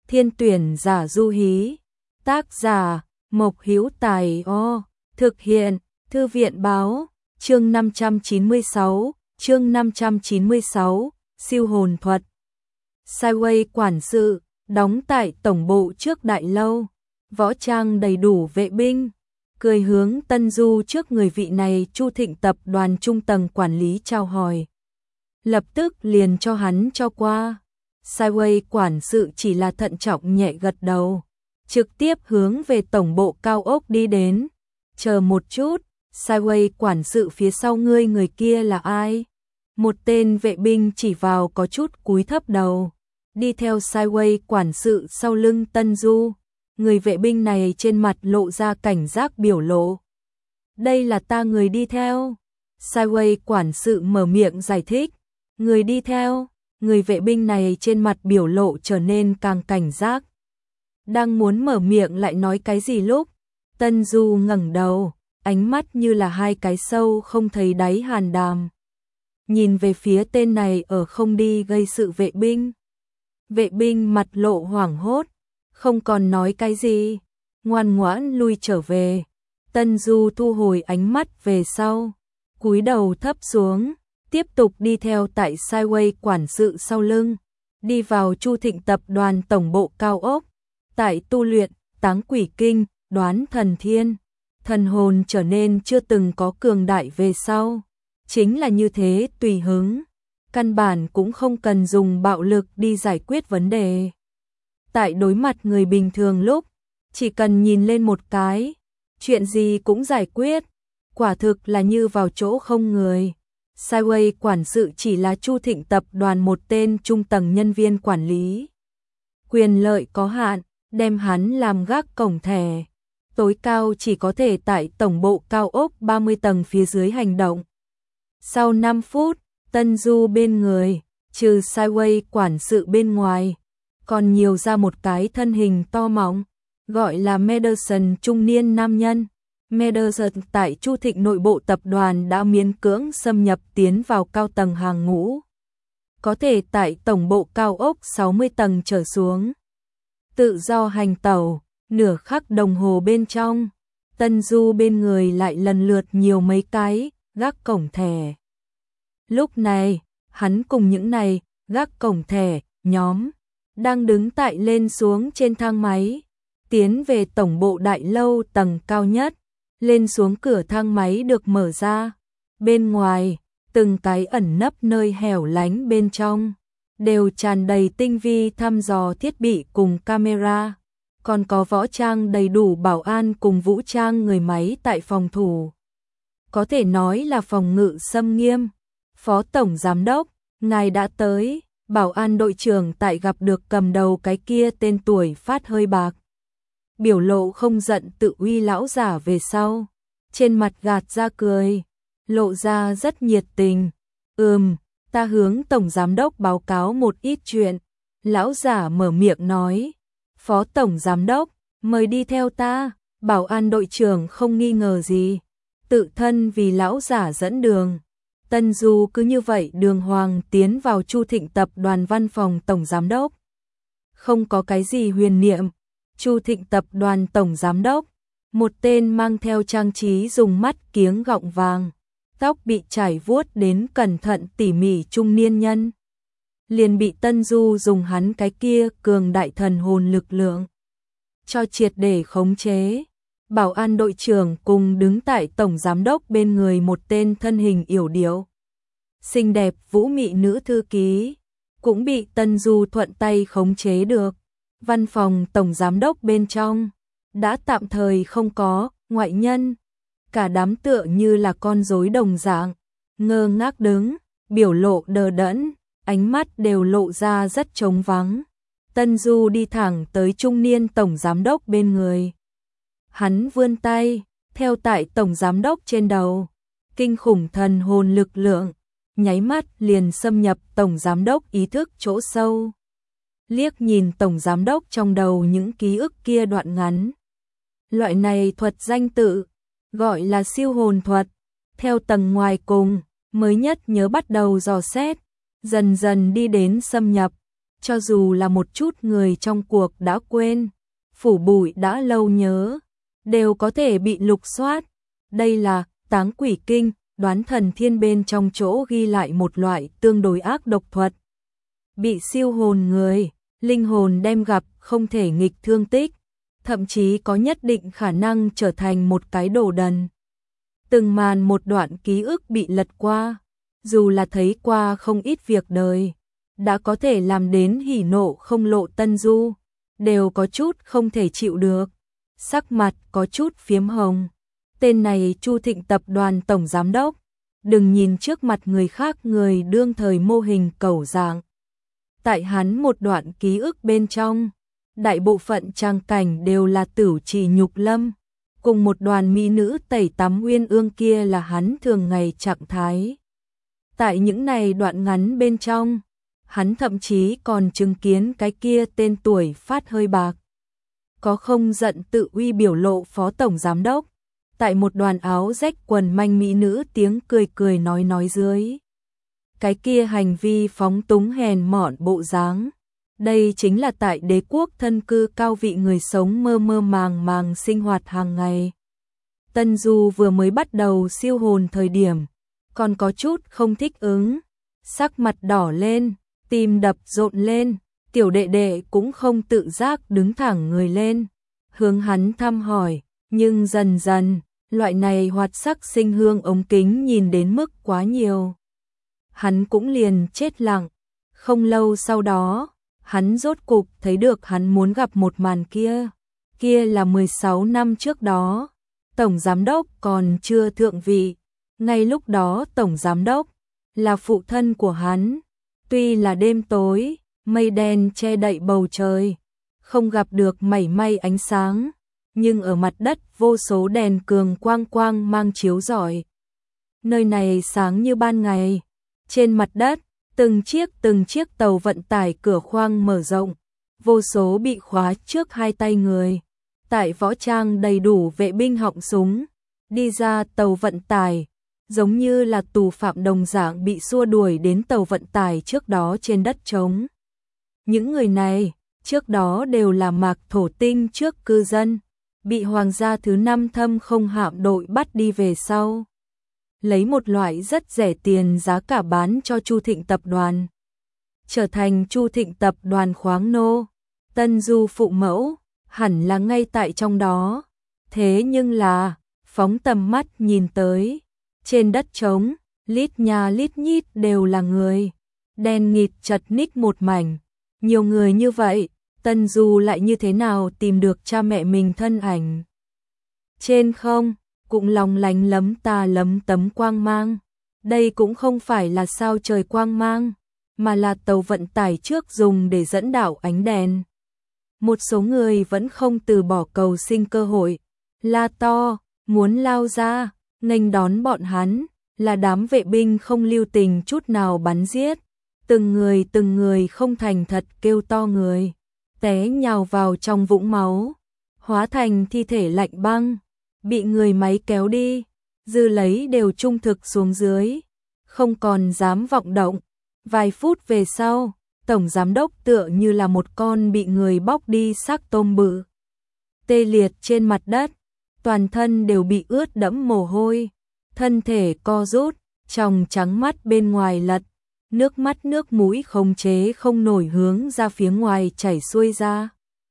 Thiên tuyển giả du hí. Tác giả Mộc Hữu Tài. Thực hiện Thư viện báo. Chương 596, siêu hồn thuật. Sideway quản sự, đóng tại tổng bộ trước đại lâu, võ trang đầy đủ vệ binh, cười hướng Tân Du trước người vị này Chu Thịnh tập đoàn trung tầng quản lý chào hỏi. Lập tức liền cho hắn cho qua. Sideway quản sự chỉ là thận trọng nhẹ gật đầu, trực tiếp hướng về tổng bộ cao ốc đi đến. Chờ một chút, Sideway quản sự phía sau ngươi người kia là ai? Một tên vệ binh chỉ vào có chút cúi thấp đầu, đi theo Sideway quản sự sau lưng Tân Du. Người vệ binh này trên mặt lộ ra cảnh giác biểu lộ. Đây là ta người đi theo. Sideway quản sự mở miệng giải thích. Người đi theo. Người vệ binh này trên mặt biểu lộ trở nên càng cảnh giác. Đang muốn mở miệng lại nói cái gì lúc Tân Du ngẩng đầu, ánh mắt như là hai cái sâu không thấy đáy hàn đàm. Nhìn về phía tên này ở không đi gây sự vệ binh. Vệ binh mặt lộ hoảng hốt, không còn nói cái gì, ngoan ngoãn lui trở về. Tân Du thu hồi ánh mắt về sau, cúi đầu thấp xuống, tiếp tục đi theo tại Sideway quản sự sau lưng, đi vào Chu Thịnh tập đoàn tổng bộ cao ốc. Tại tu luyện Táng Quỷ Kinh, đoán thần thiên, thần hồn trở nên chưa từng có cường đại về sau. Chính là như thế tùy hứng, căn bản cũng không cần dùng bạo lực đi giải quyết vấn đề. Tại đối mặt người bình thường lúc, chỉ cần nhìn lên một cái, chuyện gì cũng giải quyết, quả thực là như vào chỗ không người. Sideway quản sự chỉ là Chu Thịnh tập đoàn một tên trung tầng nhân viên quản lý. Quyền lợi có hạn, đem hắn làm gác cổng thẻ. Tối cao chỉ có thể tại tổng bộ cao ốc 30 tầng phía dưới hành động. Sau 5 phút, Tân Du bên người, trừ Sideway quản sự bên ngoài, còn nhiều ra một cái thân hình to mọng, gọi là Mederson trung niên nam nhân. Mederson tại Chu Thịnh nội bộ tập đoàn đã miễn cưỡng xâm nhập tiến vào cao tầng hàng ngũ. Có thể tại tổng bộ cao ốc 60 tầng trở xuống. Tự do hành tẩu, nửa khắc đồng hồ bên trong, Tân Du bên người lại lần lượt nhiều mấy cái gác cổng thẻ. Lúc này, hắn cùng những này gác cổng thẻ nhóm đang đứng tại lên xuống trên thang máy, tiến về tổng bộ đại lâu tầng cao nhất. Lên xuống cửa thang máy được mở ra, bên ngoài, từng cái ẩn nấp nơi hẻo lánh bên trong, đều tràn đầy tinh vi thăm dò thiết bị cùng camera, còn có võ trang đầy đủ bảo an cùng vũ trang người máy tại phòng thủ. Có thể nói là phòng ngự xâm nghiêm. Phó Tổng Giám đốc, ngài đã tới. Bảo an đội trưởng tại gặp được cầm đầu cái kia tên tuổi phát hơi bạc, biểu lộ không giận tự uy lão giả về sau, trên mặt gạt ra cười, lộ ra rất nhiệt tình. Ta hướng Tổng Giám đốc báo cáo một ít chuyện. Lão giả mở miệng nói. Phó Tổng Giám đốc, mời đi theo ta. Bảo an đội trưởng không nghi ngờ gì, tự thân vì lão giả dẫn đường. Tân Du cứ như vậy đường hoàng tiến vào Chu Thịnh tập đoàn văn phòng Tổng Giám đốc. Không có cái gì huyền niệm. Chu Thịnh tập đoàn tổng giám đốc, một tên mang theo trang trí dùng mắt kiếng gọng vàng, tóc bị chải vuốt đến cẩn thận tỉ mỉ trung niên nhân. Liền bị Tân Du dùng hắn cái kia cường đại thần hồn lực lượng cho triệt để khống chế. Bảo an đội trưởng cùng đứng tại tổng giám đốc bên người một tên thân hình yểu điệu, xinh đẹp vũ mị nữ thư ký, cũng bị Tân Du thuận tay khống chế được. Văn phòng tổng giám đốc bên trong đã tạm thời không có ngoại nhân, cả đám tựa như là con rối đồng dạng, ngơ ngác đứng, biểu lộ đờ đẫn, ánh mắt đều lộ ra rất trống vắng. Tân Du đi thẳng tới trung niên tổng giám đốc bên người. Hắn vươn tay, theo tại tổng giám đốc trên đầu, kinh khủng thần hồn lực lượng, nháy mắt liền xâm nhập tổng giám đốc ý thức chỗ sâu. Liếc nhìn tổng giám đốc trong đầu những ký ức kia đoạn ngắn. Loại này thuật danh tự, gọi là siêu hồn thuật, theo tầng ngoài cùng, mới nhất nhớ bắt đầu dò xét, dần dần đi đến xâm nhập, cho dù là một chút người trong cuộc đã quên, phủ bụi đã lâu nhớ, đều có thể bị lục soát. Đây là Táng Quỷ Kinh, Đoán Thần Thiên bên trong chỗ ghi lại một loại tương đối ác độc thuật. Bị siêu hồn người, linh hồn đem gặp không thể nghịch thương tích, thậm chí có nhất định khả năng trở thành một cái đồ đần. Từng màn một đoạn ký ức bị lật qua, dù là thấy qua không ít việc đời, đã có thể làm đến hỉ nộ không lộ. Tân Du đều có chút không thể chịu được, sắc mặt có chút phiếm hồng. Tên này Chu Thịnh tập đoàn tổng giám đốc, đừng nhìn trước mặt người khác người đương thời mô hình cẩu dạng. Tại hắn một đoạn ký ức bên trong, đại bộ phận trang cảnh đều là Tửu Trì Nhục Lâm, cùng một đoàn mỹ nữ tẩy tắm uyên ương kia là hắn thường ngày trạng thái. Tại những này đoạn ngắn bên trong, hắn thậm chí còn chứng kiến cái kia tên tuổi phát hơi bạc, có không giận tự uy biểu lộ phó tổng giám đốc, tại một đoàn áo rách quần manh mỹ nữ tiếng cười cười nói dưới. Cái kia hành vi phóng túng hèn mọn bộ dáng, đây chính là tại đế quốc thân cư cao vị người sống mơ mơ màng màng sinh hoạt hàng ngày. Tân Du vừa mới bắt đầu siêu hồn thời điểm, còn có chút không thích ứng, sắc mặt đỏ lên, tim đập rộn lên, tiểu đệ đệ cũng không tự giác đứng thẳng người lên, hướng hắn thăm hỏi, nhưng dần dần, loại này hoạt sắc sinh hương ống kính nhìn đến mức quá nhiều. Hắn cũng liền chết lặng, không lâu sau đó, hắn rốt cục thấy được hắn muốn gặp một màn kia là 16 năm trước đó, tổng giám đốc còn chưa thượng vị, ngay lúc đó tổng giám đốc là phụ thân của hắn, tuy là đêm tối, mây đen che đậy bầu trời, không gặp được mảy may ánh sáng, nhưng ở mặt đất vô số đèn cường quang mang chiếu rọi. Nơi này sáng như ban ngày, trên mặt đất, từng chiếc tàu vận tải cửa khoang mở rộng, vô số bị khóa trước hai tay người, tại võ trang đầy đủ vệ binh họng súng, đi ra tàu vận tải, giống như là tù phạm đồng dạng bị xua đuổi đến tàu vận tải trước đó trên đất trống. Những người này, trước đó đều là Mạc Thổ Tinh trước cư dân, bị hoàng gia thứ 5 thâm không hạm đội bắt đi về sau. Lấy một loại rất rẻ tiền giá cả bán cho Chu Thịnh tập đoàn. Trở thành Chu Thịnh tập đoàn khoáng nô, Tân Du phụ mẫu, hẳn là ngay tại trong đó. Thế nhưng là, phóng tầm mắt nhìn tới, trên đất trống, lít nhà lít nhít đều là người, đen nghịt chật ních một mảnh. Nhiều người như vậy, Tân Du lại như thế nào tìm được cha mẹ mình thân ảnh? Trên không, cũng long lánh lấm ta lấm tấm quang mang. Đây cũng không phải là sao trời quang mang, mà là tàu vận tải trước dùng để dẫn đạo ánh đèn. Một số người vẫn không từ bỏ cầu sinh cơ hội, la to, muốn lao ra, nghênh đón bọn hắn, là đám vệ binh không lưu tình chút nào bắn giết. Từng người không thành thật kêu to người, té nhào vào trong vũng máu, hóa thành thi thể lạnh băng, bị người máy kéo đi, dư lấy đều trung thực xuống dưới, không còn dám vọng động. Vài phút về sau, tổng giám đốc tựa như là một con bị người bóc đi xác tôm bự, tê liệt trên mặt đất, toàn thân đều bị ướt đẫm mồ hôi, thân thể co rút, tròng trắng mắt bên ngoài lật, nước mắt nước mũi không chế không nổi hướng ra phía ngoài chảy xuôi ra.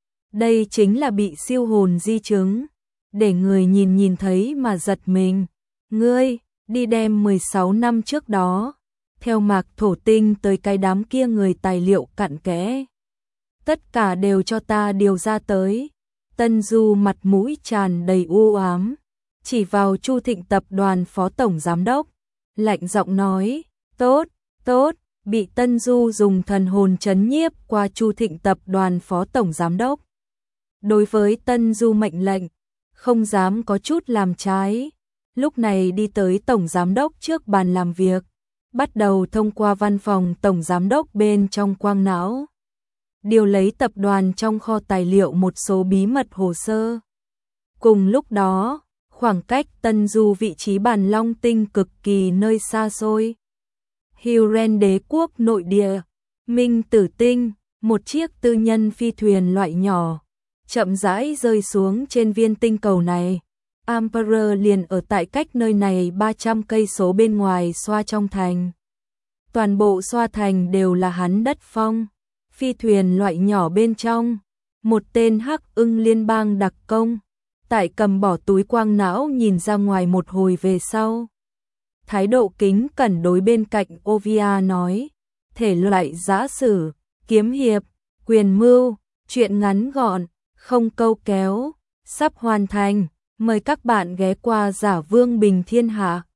Đây chính là bị siêu hồn di chứng, để người nhìn thấy mà giật mình. Ngươi, đi đem 16 năm trước đó, theo Mạc Thổ Tinh tới cái đám kia người tài liệu cặn kẽ. Tất cả đều cho ta điều ra tới. Tân Du mặt mũi tràn đầy u ám, chỉ vào Chu Thịnh tập đoàn phó tổng giám đốc, lạnh giọng nói, tốt, bị Tân Du dùng thần hồn trấn nhiếp qua Chu Thịnh tập đoàn phó tổng giám đốc. Đối với Tân Du mệnh lệnh, không dám có chút làm trái, lúc này đi tới tổng giám đốc trước bàn làm việc, bắt đầu thông qua văn phòng tổng giám đốc bên trong quang não, điều lấy tập đoàn trong kho tài liệu một số bí mật hồ sơ. Cùng lúc đó, khoảng cách Tân Du vị trí bàn long tinh cực kỳ nơi xa xôi. Huren đế quốc nội địa, Minh Tử Tinh, Một chiếc tư nhân phi thuyền loại nhỏ chậm rãi rơi xuống trên viên tinh cầu này. Emperor liền ở tại cách nơi này 300 cây số bên ngoài Xoa trong thành. Toàn bộ Xoa thành đều là hắn đất phong. Phi thuyền loại nhỏ bên trong, một tên Hắc Ưng liên bang đặc công, tại cầm bỏ túi quang não nhìn ra ngoài một hồi về sau. Thái độ kính cẩn đối bên cạnh Ovia nói, thể loại giã sử, kiếm hiệp, quyền mưu, chuyện ngắn gọn, không câu kéo, sắp hoàn thành, mời các bạn ghé qua Giả Vương Bình Thiên Hạ.